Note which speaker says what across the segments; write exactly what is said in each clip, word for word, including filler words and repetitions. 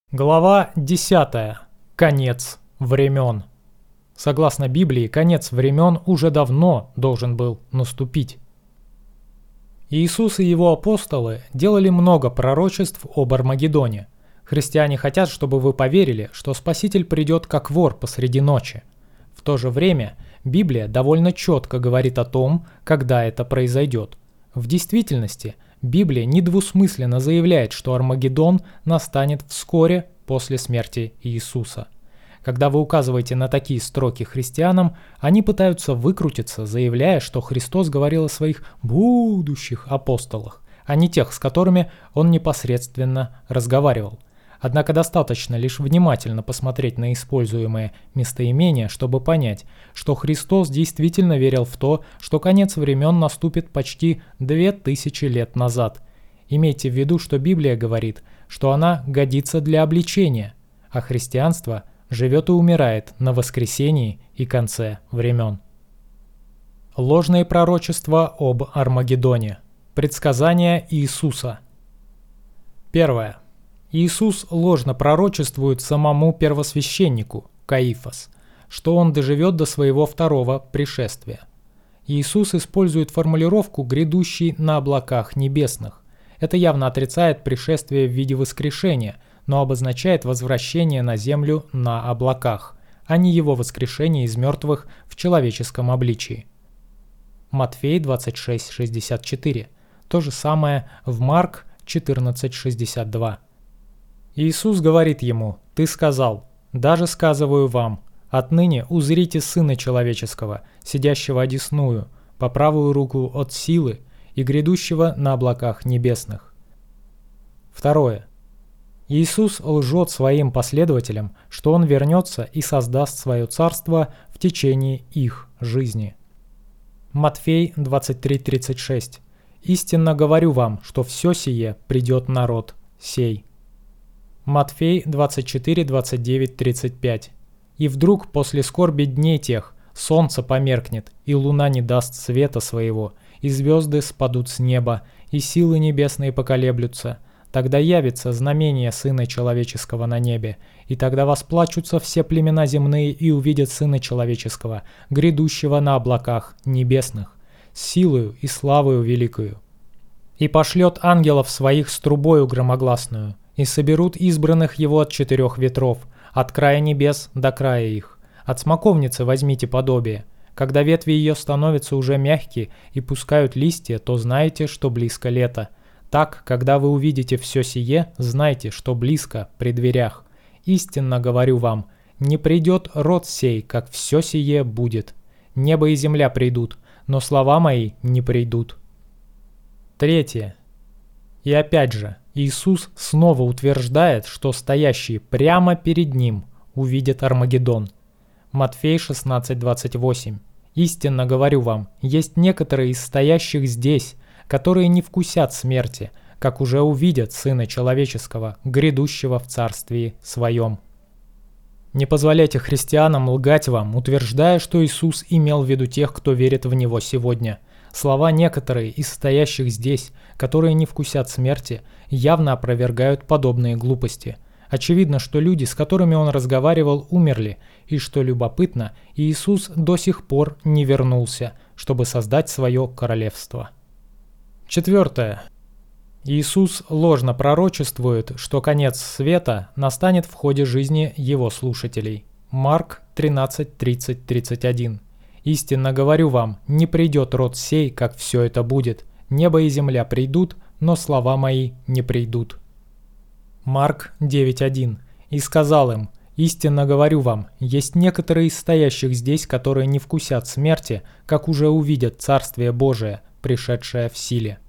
Speaker 1: Глава десятая. Конец времен. Согласно Библии, конец времен уже давно должен был наступить. Иисус и его апостолы делали много пророчеств об Армагеддоне. Христиане хотят, чтобы вы поверили, что Спаситель придет как вор посреди ночи. В то же время Библия довольно четко говорит о том, когда это произойдет. В действительности, Библия недвусмысленно заявляет, что Армагеддон настанет вскоре после смерти Иисуса. Когда вы указываете на такие строки христианам, они пытаются выкрутиться, заявляя, что Христос говорил о своих будущих апостолах, а не тех, с которыми он непосредственно разговаривал. Однако достаточно лишь внимательно посмотреть на используемые местоимения, чтобы понять, что Христос действительно верил в то, что конец времен наступит почти две тысячи лет назад. Имейте в виду, что Библия говорит, что она годится для обличения, а христианство живет и умирает на воскресении и конце времен. Ложные пророчества об Армагеддоне. Предсказания Иисуса. Первое. Иисус ложно пророчествует самому первосвященнику, Каифас, что он доживет до своего второго пришествия. Иисус использует формулировку «грядущий на облаках небесных». Это явно отрицает пришествие в виде воскрешения, но обозначает возвращение на землю на облаках, а не его воскрешение из мертвых в человеческом обличии. Матфей двадцать шесть шестьдесят четыре. То же самое в Марк четырнадцать шестьдесят два. Иисус говорит ему: «Ты сказал, даже сказываю вам, отныне узрите Сына Человеческого, сидящего одесную, по правую руку от силы и грядущего на облаках небесных». Второе. Иисус лжет своим последователям, что Он вернется и создаст свое царство в течение их жизни. Матфей двадцать три тридцать шесть. «Истинно говорю вам, что все сие придет народ сей». Матфей двадцать четыре двадцать девять тридцать пять. «И вдруг после скорби дней тех солнце померкнет, и луна не даст света своего, и звезды спадут с неба, и силы небесные поколеблются. Тогда явится знамение Сына Человеческого на небе, и тогда восплачутся все племена земные и увидят Сына Человеческого, грядущего на облаках небесных, с силою и славою великою. И пошлет ангелов своих с трубою громогласную, и соберут избранных его от четырех ветров, от края небес до края их. От смоковницы возьмите подобие. Когда ветви ее становятся уже мягкие и пускают листья, то знайте, что близко лето. Так, когда вы увидите все сие, знайте, что близко при дверях. Истинно говорю вам, не придет род сей, как все сие будет. Небо и земля придут, но слова мои не придут». Третье. И опять же, Иисус снова утверждает, что стоящие прямо перед Ним увидят Армагеддон. Матфей шестнадцать двадцать восемь. «Истинно говорю вам, есть некоторые из стоящих здесь, которые не вкусят смерти, как уже увидят Сына Человеческого, грядущего в Царствии Своем». Не позволяйте христианам лгать вам, утверждая, что Иисус имел в виду тех, кто верит в Него сегодня. Слова «некоторые» из стоящих здесь, которые не вкусят смерти, явно опровергают подобные глупости. Очевидно, что люди, с которыми он разговаривал, умерли, и, что любопытно, Иисус до сих пор не вернулся, чтобы создать свое королевство. Четвертое. Иисус ложно пророчествует, что конец света настанет в ходе жизни его слушателей. Марк тринадцать тридцать тридцать один. «Истинно говорю вам, не придет род сей, как все это будет. Небо и земля придут, но слова мои не придут». Марк девять один. «И сказал им: истинно говорю вам, есть некоторые из стоящих здесь, которые не вкусят смерти, как уже увидят Царствие Божие, пришедшее в силе».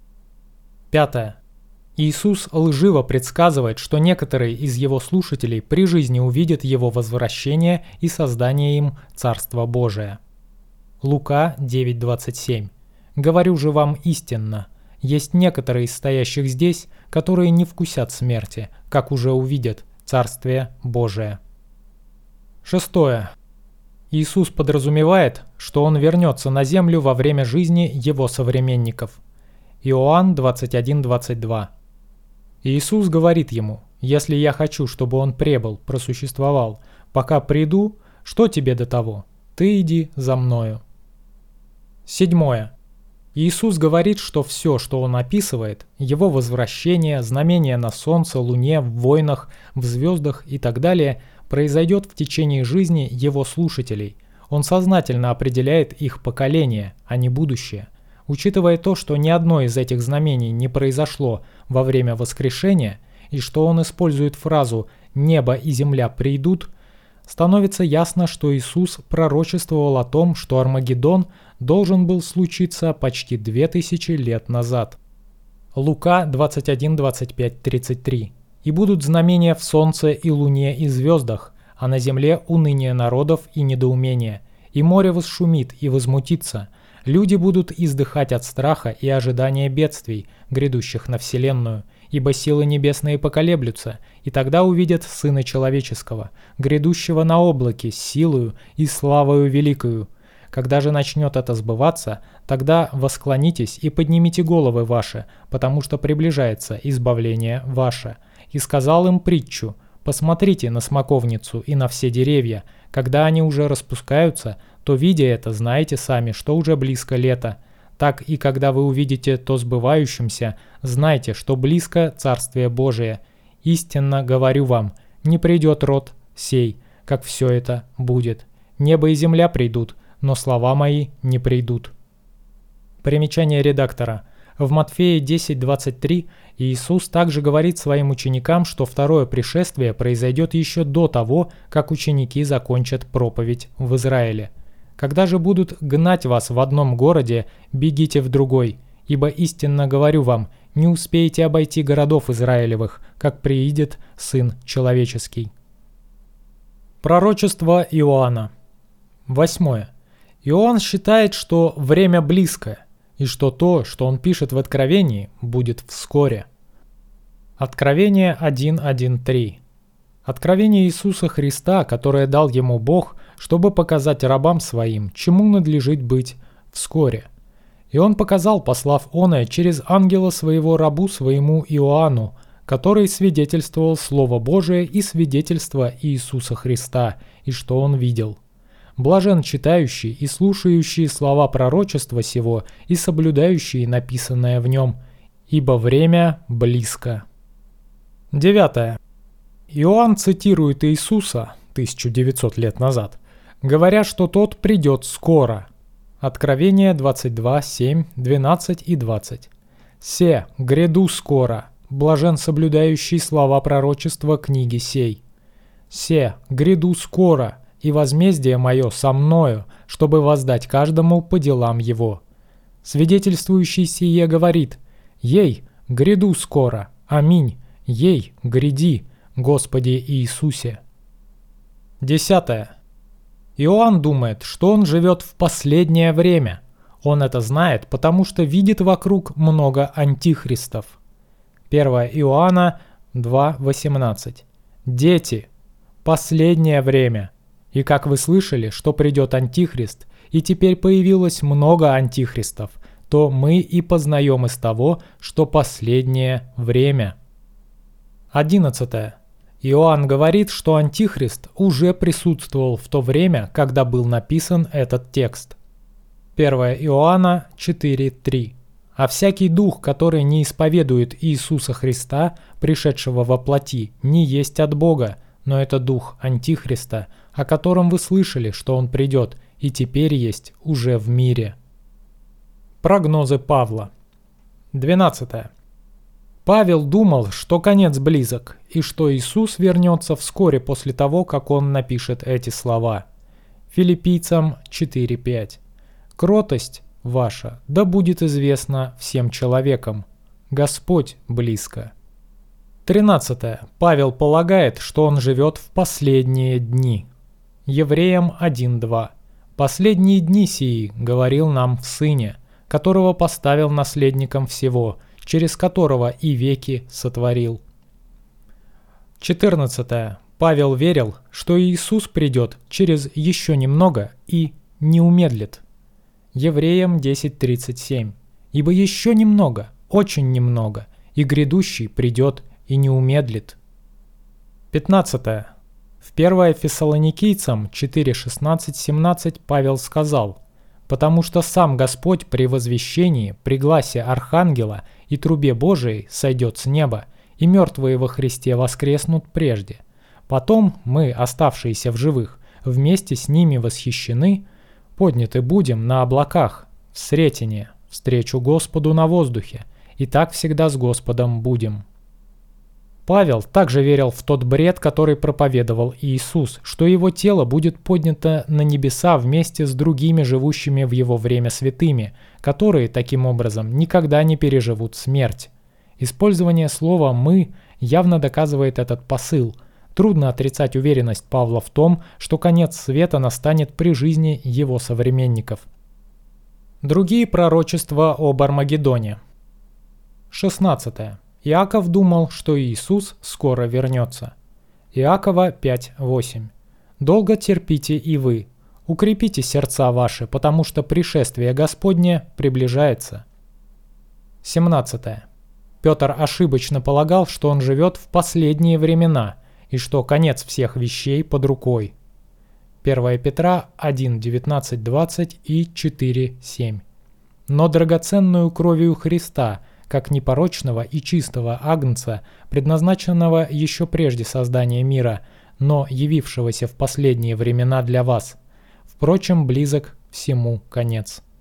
Speaker 1: Пятое. Иисус лживо предсказывает, что некоторые из его слушателей при жизни увидят его возвращение и создание им Царства Божия. Лука девять двадцать семь. «Говорю же вам истинно, есть некоторые из стоящих здесь, которые не вкусят смерти, как уже увидят Царствие Божие». Шестое. Иисус подразумевает, что Он вернется на землю во время жизни Его современников. Иоанн двадцать один двадцать два. Иисус говорит ему: «Если я хочу, чтобы он пребыл, просуществовал, пока приду, что тебе до того? Ты иди за мною». Седьмое. Иисус говорит, что все, что он описывает, его возвращение, знамения на солнце, луне, в войнах, в звездах и так далее, произойдет в течение жизни его слушателей. Он сознательно определяет их поколение, а не будущее. Учитывая то, что ни одно из этих знамений не произошло во время воскрешения, и что он использует фразу «небо и земля придут», становится ясно, что Иисус пророчествовал о том, что Армагеддон должен был случиться почти две тысячи лет назад. Лука двадцать один, двадцать пять, тридцать три. «И будут знамения в солнце и луне и звездах, а на земле уныние народов и недоумение, и море восшумит и возмутится. Люди будут издыхать от страха и ожидания бедствий, грядущих на вселенную, ибо силы небесные поколеблются, и тогда увидят Сына Человеческого, грядущего на облаке с силою и славою великою. Когда же начнет это сбываться, тогда восклонитесь и поднимите головы ваши, потому что приближается избавление ваше». И сказал им притчу: «Посмотрите на смоковницу и на все деревья. Когда они уже распускаются, то, видя это, знаете сами, что уже близко лето. Так и когда вы увидите то сбывающимся, знайте, что близко Царствие Божие. Истинно говорю вам, не придет род сей, как все это будет. Небо и земля придут, но слова мои не придут». Примечание редактора. В Матфея десять двадцать три Иисус также говорит своим ученикам, что второе пришествие произойдет еще до того, как ученики закончат проповедь в Израиле. «Когда же будут гнать вас в одном городе, бегите в другой, ибо истинно говорю вам, не успеете обойти городов Израилевых, как приидет Сын Человеческий». Пророчество Иоанна. Восьмое. Иоанн считает, что время близко, и что то, что он пишет в Откровении, будет вскоре. Откровение один один три. Откровение Иисуса Христа, которое дал ему Бог, чтобы показать рабам своим, чему надлежит быть вскоре. И он показал, послав оное через ангела своего рабу своему Иоанну, который свидетельствовал Слово Божие и свидетельство Иисуса Христа, и что он видел. Блажен читающий и слушающий слова пророчества сего и соблюдающий написанное в нем, ибо время близко. Девятое. Иоанн цитирует Иисуса тысячу девятьсот лет назад, говоря, что тот придет скоро. Откровение двадцать два, семь, двенадцать и двадцать. «Се, гряду скоро, блажен соблюдающий слова пророчества книги сей. Се, гряду скоро, и возмездие мое со мною, чтобы воздать каждому по делам его. Свидетельствующий сие говорит: ей, гряду скоро, аминь, ей, гряди, Господи Иисусе». Десятое. Иоанн думает, что он живет в последнее время. Он это знает, потому что видит вокруг много антихристов. первое Иоанна два восемнадцать. «Дети, последнее время. И как вы слышали, что придет антихрист, и теперь появилось много антихристов, то мы и познаем из того, что последнее время». Одиннадцатое. Иоанн говорит, что антихрист уже присутствовал в то время, когда был написан этот текст. первое Иоанна четыре три. «А всякий дух, который не исповедует Иисуса Христа, пришедшего во плоти, не есть от Бога, но это дух антихриста, о котором вы слышали, что он придет, и теперь есть уже в мире». Прогнозы Павла. двенадцатое. Павел думал, что конец близок, и что Иисус вернется вскоре после того, как он напишет эти слова. Филиппийцам четыре пять. «Кротость ваша да будет известна всем человекам. Господь близко». тринадцатое. Павел полагает, что он живет в последние дни. Евреям один два. «Последние дни сии говорил нам в Сыне, которого поставил наследником всего, через которого и веки сотворил». четырнадцатое. Павел верил, что Иисус придет через еще немного и не умедлит. Евреям десять тридцать семь. «Ибо еще немного, очень немного, и грядущий придет и не умедлит. пятнадцатое. В первое Фессалоникийцам четыре шестнадцать семнадцать Павел сказал: «Потому что сам Господь при возвещении, при гласе Архангела и трубе Божией сойдет с неба, и мертвые во Христе воскреснут прежде. Потом мы, оставшиеся в живых, вместе с ними восхищены, подняты будем на облаках, в сретение, встречу Господу на воздухе, и так всегда с Господом будем». Павел также верил в тот бред, который проповедовал Иисус, что его тело будет поднято на небеса вместе с другими живущими в его время святыми, которые, таким образом, никогда не переживут смерть. Использование слова «мы» явно доказывает этот посыл. Трудно отрицать уверенность Павла в том, что конец света настанет при жизни его современников. Другие пророчества об Армагеддоне. шестнадцатое. Иаков думал, что Иисус скоро вернется. Иакова пять восемь. «Долго терпите и вы, укрепите сердца ваши, потому что пришествие Господне приближается». семнадцатое. Петр ошибочно полагал, что он живет в последние времена и что конец всех вещей под рукой. первое Петра один девятнадцать двадцать и четыре семь. «Но драгоценную кровью Христа, как непорочного и чистого агнца, предназначенного еще прежде создания мира, но явившегося в последние времена для вас. Впрочем, близок всему конец».